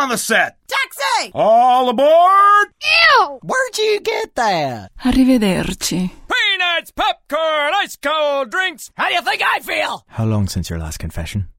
on the set. Taxi! All aboard! Ew! Where'd you get that? Arrivederci. Peanuts, popcorn, ice cold drinks. How do you think I feel? How long since your last confession?